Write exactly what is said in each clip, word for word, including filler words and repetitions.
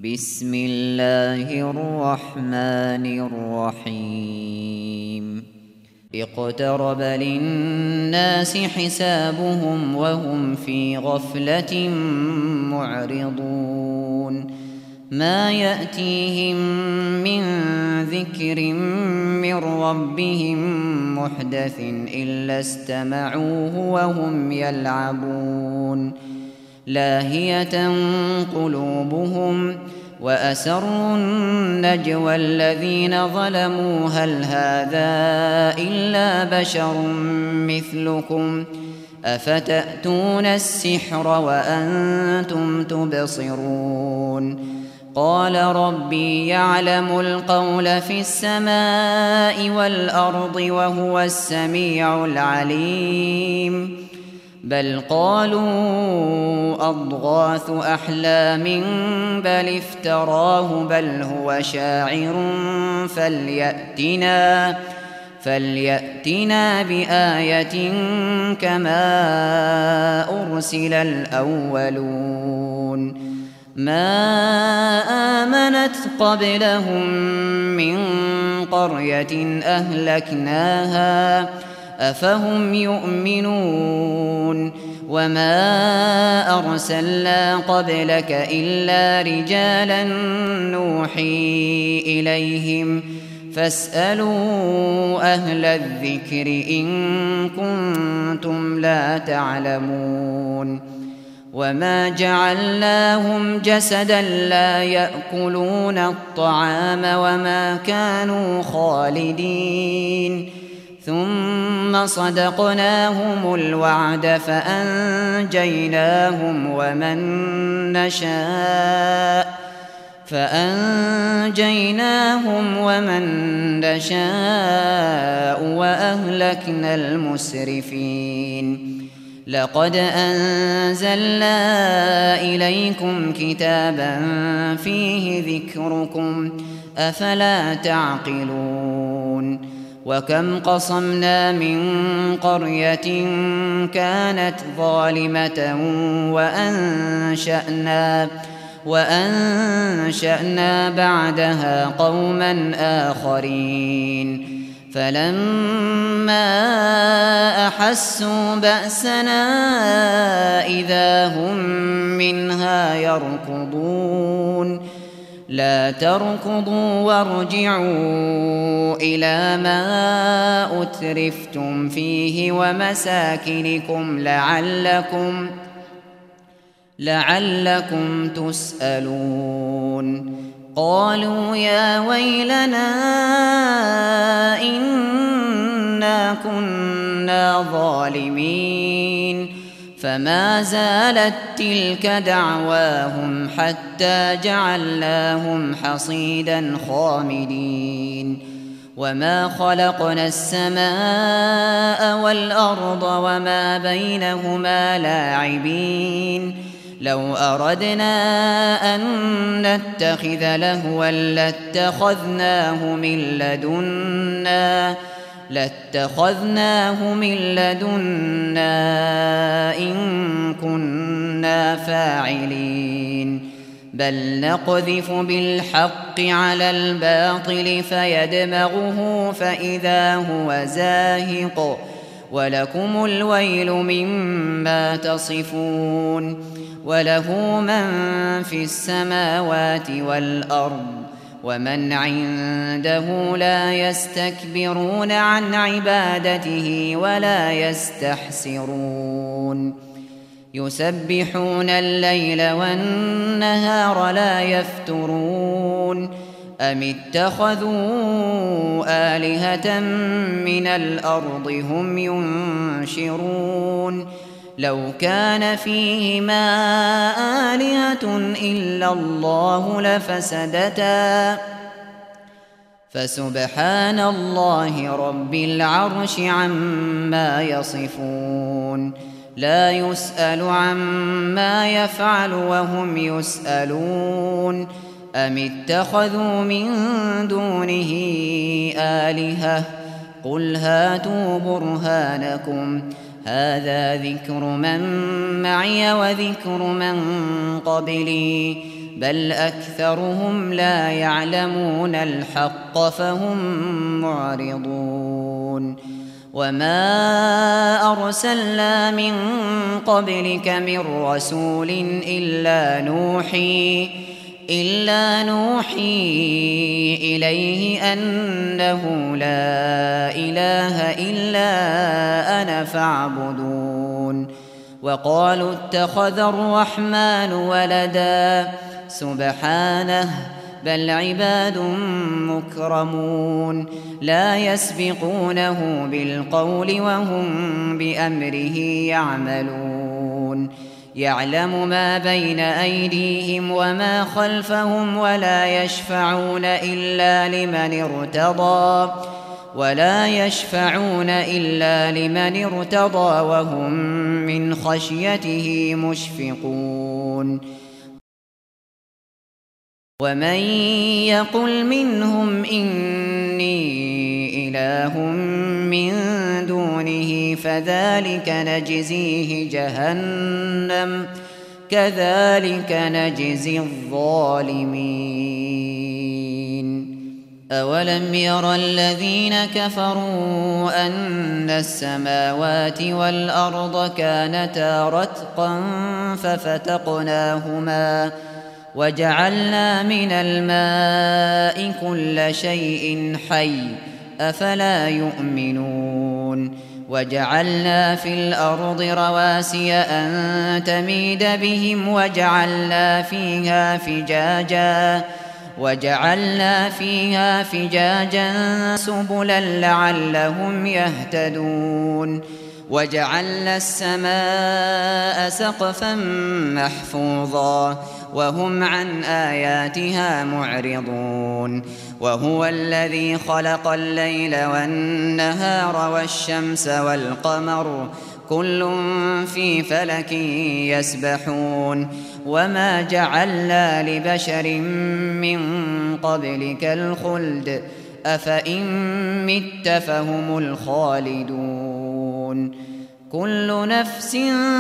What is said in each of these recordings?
بسم الله الرحمن الرحيم اقترب للناس حسابهم وهم في غفلة معرضون ما يأتيهم من ذكر من ربهم محدث إلا استمعوه وهم يلعبون لاهية قلوبهم وأسروا النجوى الذين ظلموا هل هذا إلا بشر مثلكم أفتأتون السحر وأنتم تبصرون قال ربي يعلم القول في السماء والأرض وهو السميع العليم بل قالوا أضغاث أحلام بل افتراه بل هو شاعر فليأتنا, فليأتنا بآية كما أرسل الأولون ما آمنت قبلهم من قرية أهلكناها أفهم يؤمنون وما أرسلنا قبلك إلا رجالا نوحي إليهم فاسألوا أهل الذكر إن كنتم لا تعلمون وما جعلناهم جسدا لا يأكلون الطعام وما كانوا خالدين ثم صدقناهم الوعد فأنجيناهم ومن نشاء فأنجيناهم ومن نشاء وأهلكنا المسرفين لقد أنزلنا إليكم كتابا فيه ذكركم أفلا تعقلون وكم قصمنا من قرية كانت ظالمة وأنشأنا, وأنشأنا بعدها قوما آخرين فلما أحسوا بأسنا إذا هم منها يركضون لا تركضوا وارجعوا إلى ما أترفتم فيه ومساكنكم لعلكم, لعلكم تسألون قالوا يا ويلنا إنا كنا ظالمين فما زالت تلك دعواهم حتى جعلناهم حصيدا خامدين وما خلقنا السماء والأرض وما بينهما لاعبين لو أردنا أن نتخذ لهوا لاتخذناه من لدنا لاتخذناه من لدنا إن كنا فاعلين بل نقذف بالحق على الباطل فيدمغه فإذا هو زاهق ولكم الويل مما تصفون وله من في السماوات والأرض ومن عنده لا يستكبرون عن عبادته ولا يستحسرون يسبحون الليل والنهار لا يفترون أم اتخذوا آلهة من الأرض هم ينشرون لو كان فيهما آلهة إلا الله لفسدتا فسبحان الله رب العرش عما يصفون لا يسأل عما يفعل وهم يسألون أم اتخذوا من دونه آلهة قل هاتوا برهانكم هذا ذكر من معي وذكر من قبلي بل أكثرهم لا يعلمون الحق فهم معرضون وما أرسلنا من قبلك من رسول إلا نوحي إلا نوحي إليه أنه لا إله إلا أنا فاعبدون وقالوا اتخذ الرحمن ولدا سبحانه بل عباد مكرمون لا يسبقونه بالقول وهم بأمره يعملون يعلم ما بين أيديهم وما خلفهم ولا يشفعون إلا لمن ارتضى ولا يشفعون إلا لمن ارتضى وهم من خشيته مشفقون ومن يقل منهم إني إله من دونه فذلك نجزيه جهنم كذلك نجزي الظالمين أولم ير الذين كفروا أن السماوات والأرض كانتا رتقا ففتقناهما وجعلنا من الماء كل شيء حي أفلا يؤمنون وجعلنا في الأرض رواسي أن تميد بهم وجعلنا فيها فجاجا وجعلنا فيها فجاجا سبلا لعلهم يهتدون وجعلنا السماء سقفا محفوظا وهم عن آياتها معرضون وهو الذي خلق الليل والنهار والشمس والقمر كل في فلك يسبحون وما جعلنا لبشر من قبلك الخلد أفإن مت فهم الخالدون كل نفس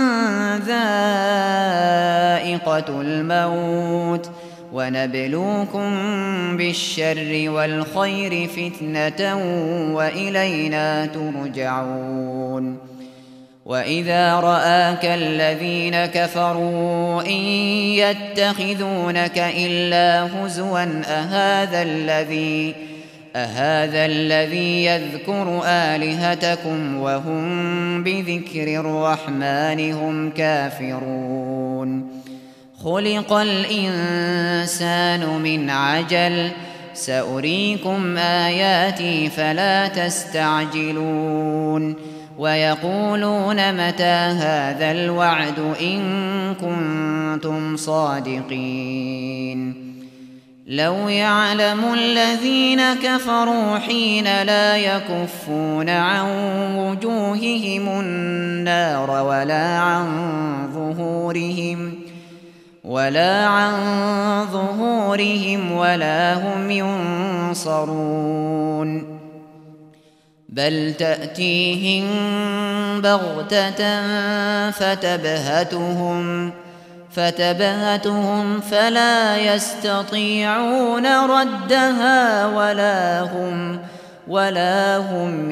ذائقة الموت ونبلوكم بالشر والخير فتنة وإلينا ترجعون وإذا رآك الذين كفروا إن يتخذونك إلا هزوا أهذا الذي أهذا الذي يذكر آلهتكم وهم بذكر الرحمن هم كافرون خلق الإنسان من عجل سأريكم آياتي فلا تستعجلون ويقولون متى هذا الوعد إن كنتم صادقين لو يعلم الذين كفروا حين لا يكفون عن وجوههم النار ولا عن ظهورهم ولا عن ظهورهم ولا هم ينصرون بل تأتيهم بغتة فتبهتهم فتبهتهم فلا يستطيعون ردها ولا هم ولا هم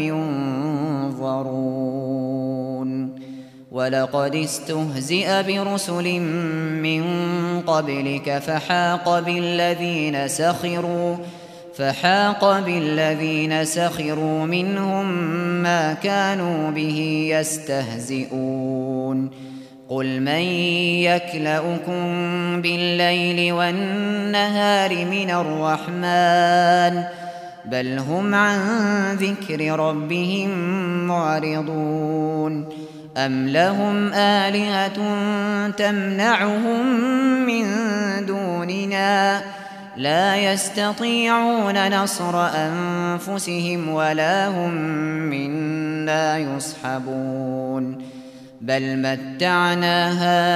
ينظرون ولقد استهزئ برسل من قبلك فحاق بالذين سخروا فحاق بالذين سخروا منهم ما كانوا به يستهزئون قل من يكلؤكم بالليل والنهار من الرحمن بل هم عن ذكر ربهم معرضون أم لهم آلهة تمنعهم من دوننا لا يستطيعون نصر أنفسهم ولا هم منا يصحبون بل متعنا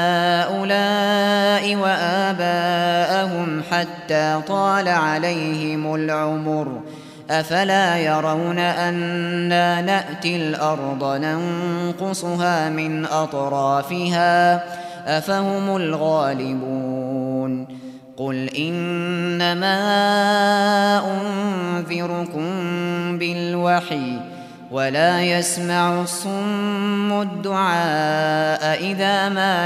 هؤلاء وآباءهم حتى طال عليهم العمر أفلا يرون أنا نأتي الأرض ننقصها من أطرافها أفهم الغالبون قل إنما أنذركم بالوحي ولا يسمع الصم الدعاء إذا ما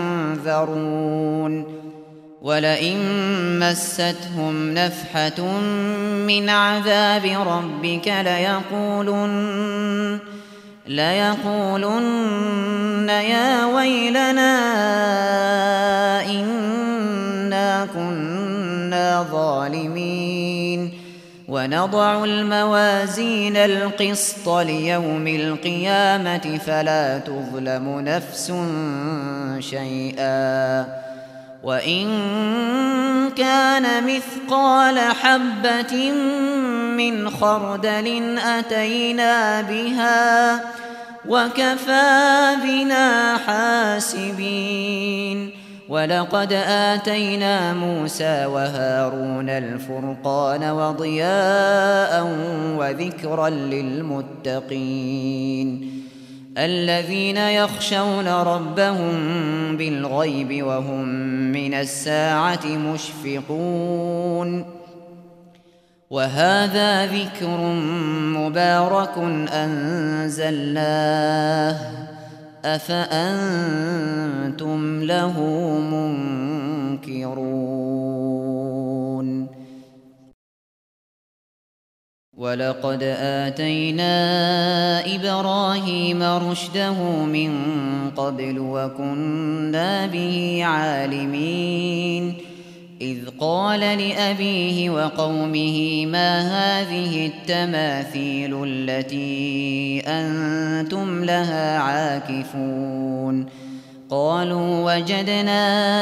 ينذرون ولئن مستهم نفحة من عذاب ربك ليقولن ليقولن يا ويلنا إنا كنا ظالمين ونضع الموازين القسط ليوم القيامة فلا تظلم نفس شيئا وإن كان مثقال حبة من خردل أتينا بها وكفى بنا حاسبين ولقد آتينا موسى وهارون الفرقان وضياء وذكرا للمتقين الذين يخشون ربهم بالغيب وهم من الساعة مشفقون وهذا ذكر مبارك أنزلناه أفأنتم له منكرون ولقد آتينا إبراهيم رشده من قبل وكنا به عالمين إذ قال لأبيه وقومه ما هذه التماثيل التي أنتم لها عاكفون قالوا وجدنا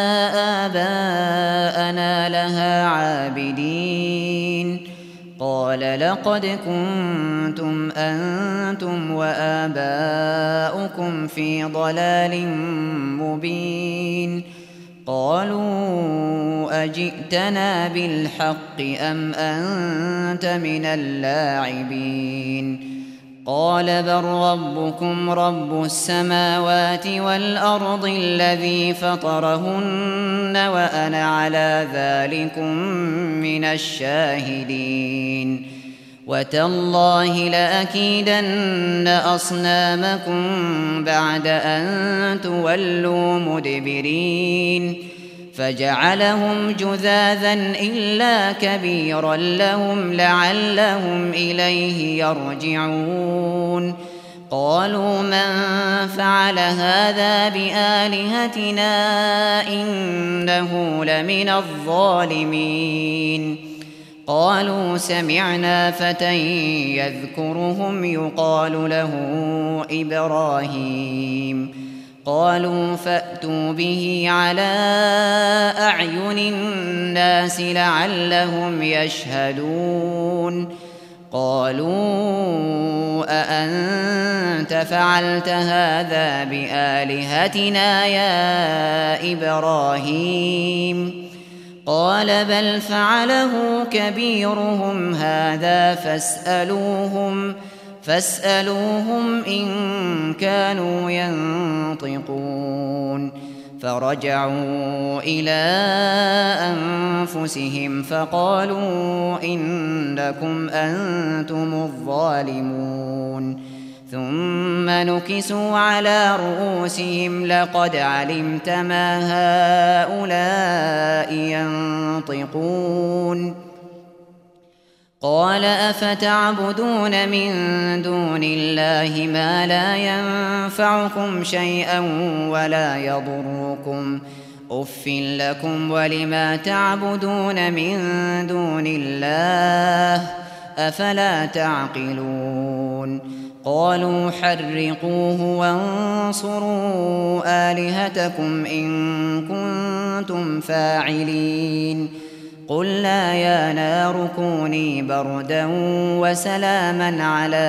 آباءنا لها عابدين قال لقد كنتم أنتم وآباؤكم في ضلال مبين قالوا أجئتنا بالحق أم أنت من اللاعبين قال بل ربكم رب السماوات والأرض الذي فطرهن وأنا على ذلكم من الشاهدين وتالله لأكيدن أصنامكم بعد أن تولوا مدبرين فجعلهم جذاذا إلا كبيرا لهم لعلهم إليه يرجعون قالوا من فعل هذا بآلهتنا إنه لمن الظالمين قالوا سمعنا فتى يذكرهم يقال له إبراهيم قالوا فأتوا به على أعين الناس لعلهم يشهدون قالوا أأنت فعلت هذا بآلهتنا يا إبراهيم قال بل فعله كبيرهم هذا فاسألوهم فاسألوهم إن كانوا ينطقون فرجعوا إلى أنفسهم فقالوا إنكم أنتم الظالمون ثم نكسوا على رؤوسهم لقد علمت ما هؤلاء ينطقون قال أفتعبدون من دون الله ما لا ينفعكم شيئا ولا يضركم أف لكم ولما تعبدون من دون الله أفلا تعقلون قالوا حرقوه وانصروا آلهتكم إن كنتم فاعلين قلنا يا نار كوني بردا وسلاما على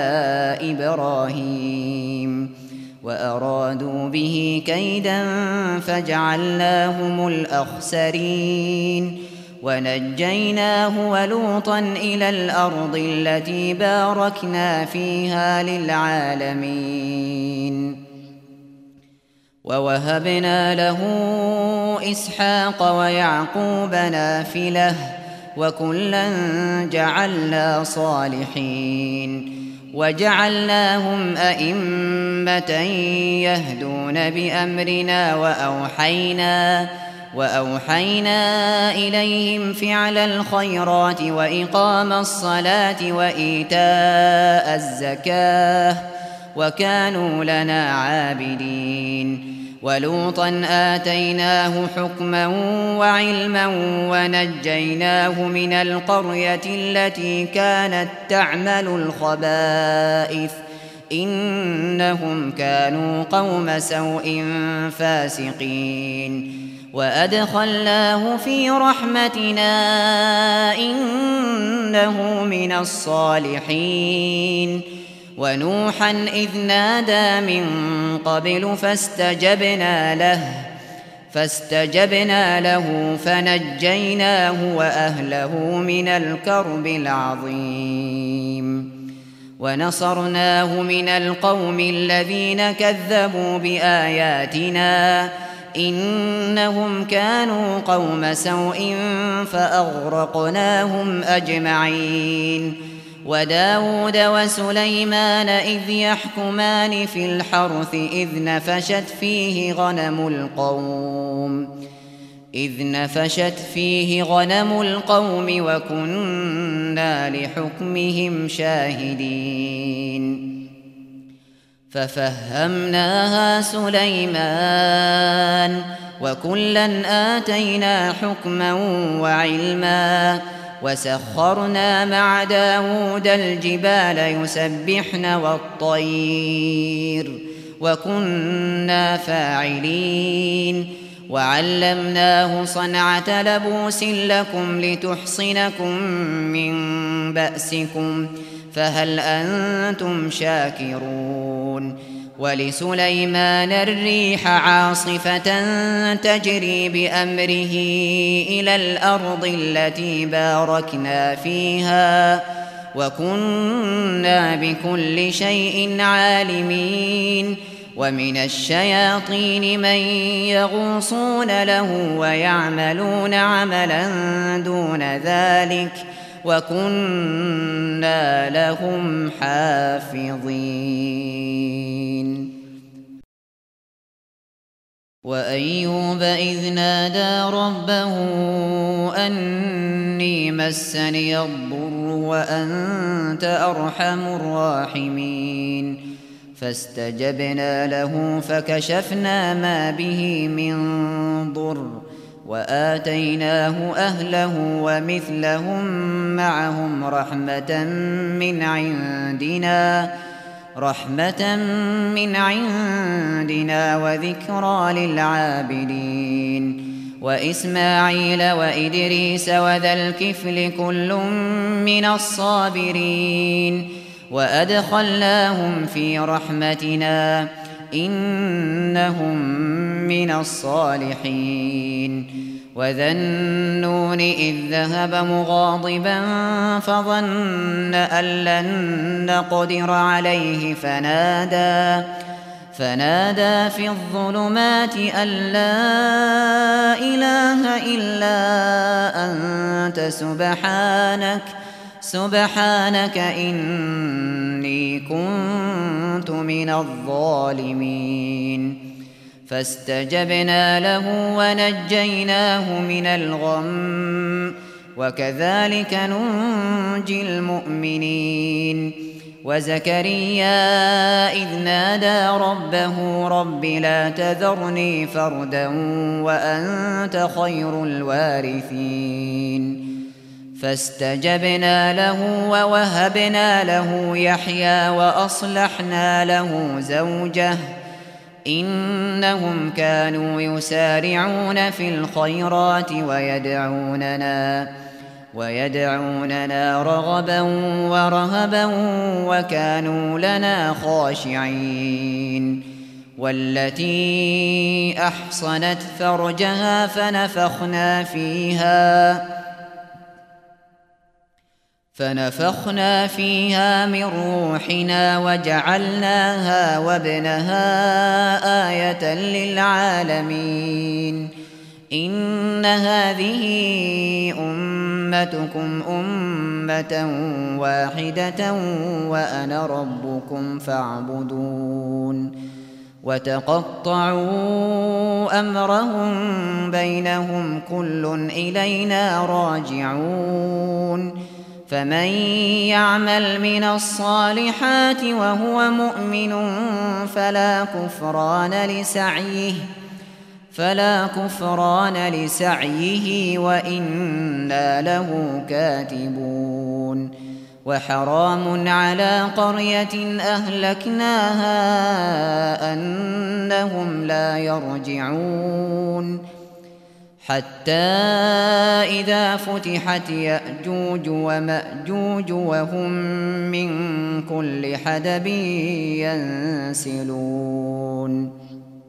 إبراهيم وأرادوا به كيدا فجعلناهم الأخسرين ونجيناه ولوطا إلى الأرض التي باركنا فيها للعالمين ووهبنا له إسحاق ويعقوب نافلة وكلا جعلنا صالحين وجعلناهم أئمة يهدون بأمرنا وأوحينا وأوحينا إليهم فعل الخيرات وإقام الصلاة وإيتاء الزكاة وكانوا لنا عابدين ولوطا آتيناه حكما وعلما ونجيناه من القرية التي كانت تعمل الخبائث إنهم كانوا قوم سوء فاسقين وأدخلناه في رحمتنا إنه من الصالحين ونوحا إذ نادى من قبل فاستجبنا له فاستجبنا له فنجيناه وأهله من الكرب العظيم ونصرناه من القوم الذين كذبوا بآياتنا إنهم كانوا قوم سوء فأغرقناهم أجمعين وداود وسليمان إذ يحكمان في الحرث إذ نفشت فيه غنم القوم إذ نفشت فيه غنم القوم وكنا لحكمهم شاهدين ففهمناها سليمان وكلا آتينا حكما وعلما وسخرنا مع داود الجبال يسبحن والطير وكنا فاعلين وعلمناه صنعة لبوس لكم لتحصنكم من بأسكم فهل أنتم شاكرون ولسليمان الريح عاصفة تجري بأمره إلى الأرض التي باركنا فيها وكنا بكل شيء عالمين ومن الشياطين من يغوصون له ويعملون عملا دون ذلك وكنا لهم حافظين وأيوب إذ نادى ربه أني مسني الضر وأنت أرحم الراحمين فاستجبنا له فكشفنا ما به من ضر وآتيناه أهله ومثلهم معهم رحمة من عندنا رحمة من عندنا وذكرى للعابدين وإسماعيل وإدريس وذا الكفل كل من الصابرين وأدخلناهم في رحمتنا إنهم من الصالحين وذا النون إذ ذهب مغاضبا فظن أن لن نقدر عليه فنادى فنادى في الظلمات أن لا إله إلا أنت سبحانك سبحانك إني كنت من الظالمين فاستجبنا له ونجيناه من الغم وكذلك ننجي المؤمنين وزكريا إذ نادى ربه رب لا تذرني فردا وأنت خير الوارثين فاستجبنا له ووهبنا له يحيى وأصلحنا له زوجه إنهم كانوا يسارعون في الخيرات ويدعوننا ويدعوننا رغبا ورهبا وكانوا لنا خاشعين والتي أحصنت فرجها فنفخنا فيها فنفخنا فيها من روحنا وجعلناها وابنها آية للعالمين إن هذه أمتكم أمة واحدة وأنا ربكم فاعبدون وتقطعوا أمرهم بينهم كل إلينا راجعون فمن يعمل من الصالحات وهو مؤمن فلا كفران لسعيه فلا كفران لسعيه وإنا له كاتبون وحرام على قرية أهلكناها أنهم لا يرجعون حتى إذا فتحت يأجوج ومأجوج وهم من كل حدب ينسلون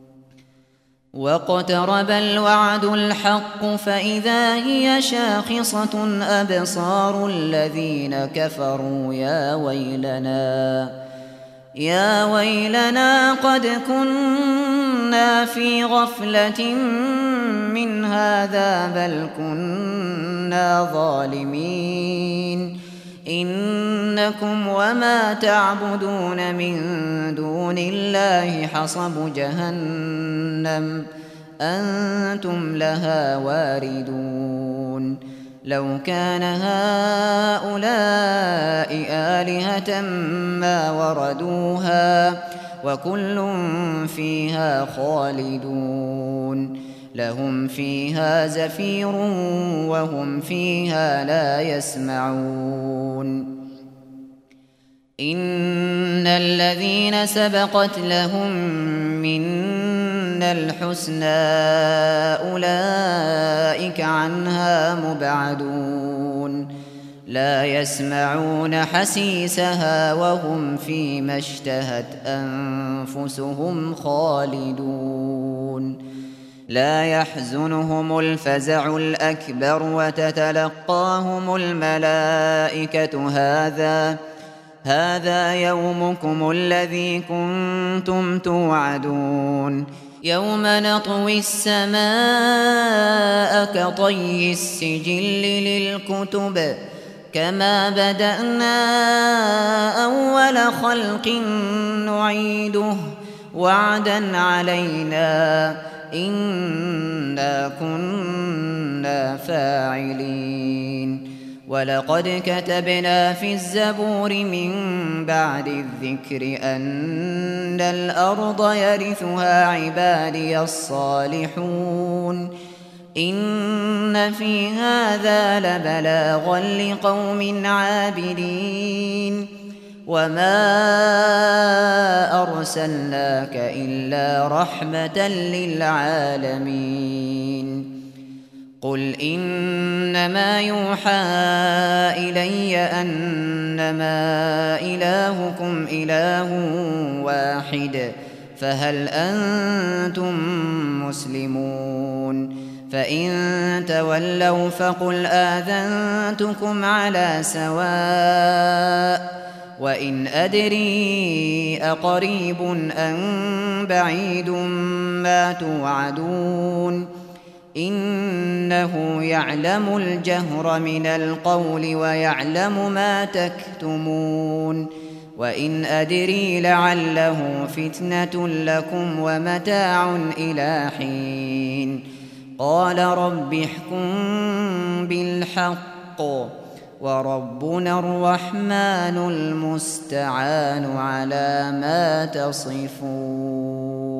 واقترب الوعد الحق فإذا هي شاخصة أبصار الذين كفروا يا ويلنا يا ويلنا قد كنا في غفلة من هذا بل كنا ظالمين إنكم وما تعبدون من دون الله حصب جهنم أنتم لها واردون لو كان هؤلاء آلهة ما وردوها وكل فيها خالدون لهم فيها زفير وهم فيها لا يسمعون إن الذين سبقت لهم منا الحسنى أولئك عنها مبعدون لا يسمعون حسيسها وهم فيما اشتهت أنفسهم خالدون لا يحزنهم الفزع الأكبر وتتلقاهم الملائكة هذا هذا يومكم الذي كنتم توعدون يوم نطوي السماء كطي السجل للكتب كما بدأنا أول خلق نعيده وعدا علينا إنا كنا فاعلين ولقد كتبنا في الزبور من بعد الذكر أن الأرض يرثها عبادي الصالحون إن في هذا لبلاغا لقوم عابدين وما أرسلناك إلا رحمة للعالمين قل إنما يوحى إلي أنما إلهكم إله واحد فهل أنتم مسلمون فإن تولوا فقل آذنتكم على سواء وإن أدري أقريب أم بعيد ما توعدون إنه يعلم الجهر من القول ويعلم ما تكتمون وإن أدري لعله فتنة لكم ومتاع إلى حين قال رب احكم بالحق وربنا الرحمن المستعان على ما تصفون.